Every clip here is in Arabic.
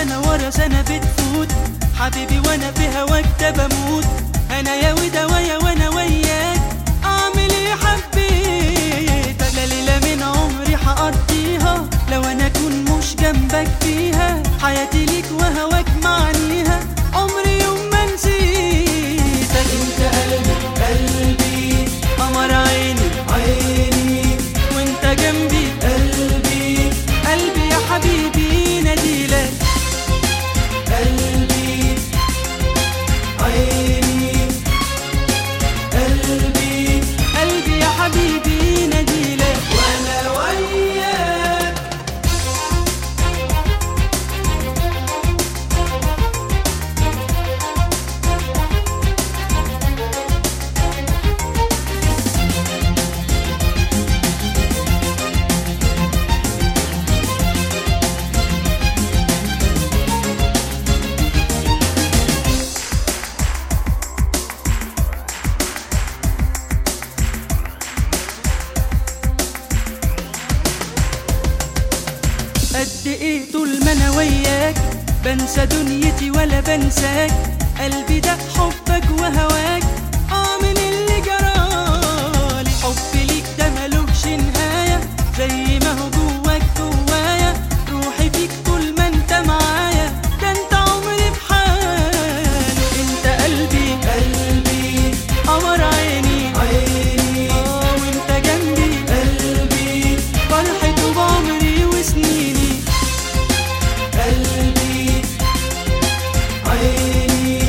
سنة ورا سنة بتفوت، حبيبي وانا في هواك ده بموت. انا يا ودوايا وانا وياك، اعمل ايه حبيتك. لا ليلة من عمري هقضيها لو انا اكون مش جنبك فيها. حياتي ليك وهواك معنيها، عمري يوم ما نسيتك. انت قلبي قلبي، قمر عيني عيني، وانت جنبي قلبي قلبي يا حبيبي ناديلك. قلبي عيني قلبي قلبي يا حبيبي ناديلك وانا وياك. قد ايه طول ما انا وياك بنسى دنيتي ولا بنساك. قلبي ده حبك وهواك، اعمل اللي جرالي. حبي ليك ده ملوش نهاية، زي ما هو جواك جوايا. روحي فيك طول ما انت معايا، ده انت عمري بحاله. انت قلبي قلبي، قمر عيني عيني، وانت جنبي قلبي، فرحة بعمري وسنيني. قلبي عيني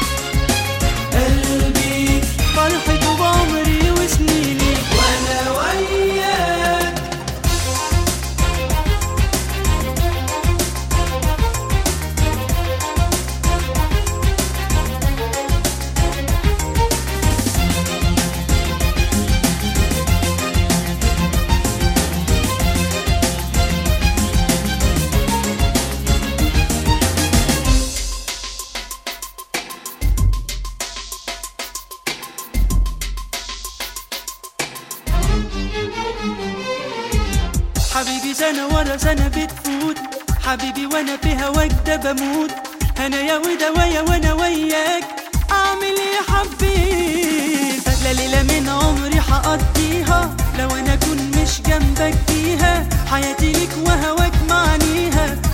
قلبي، فرحة بعمري وسنيني وانا وياك. حبيبي سنة ورا سنة بتفوت، حبيبي وانا في هواك ده بموت. انا يا ودوايا وانا وياك، اعمل ايه حبيتك. لا ليلة من عمري هقضيها لو انا اكون مش جنبك فيها. حياتي ليك وهواك معنيها،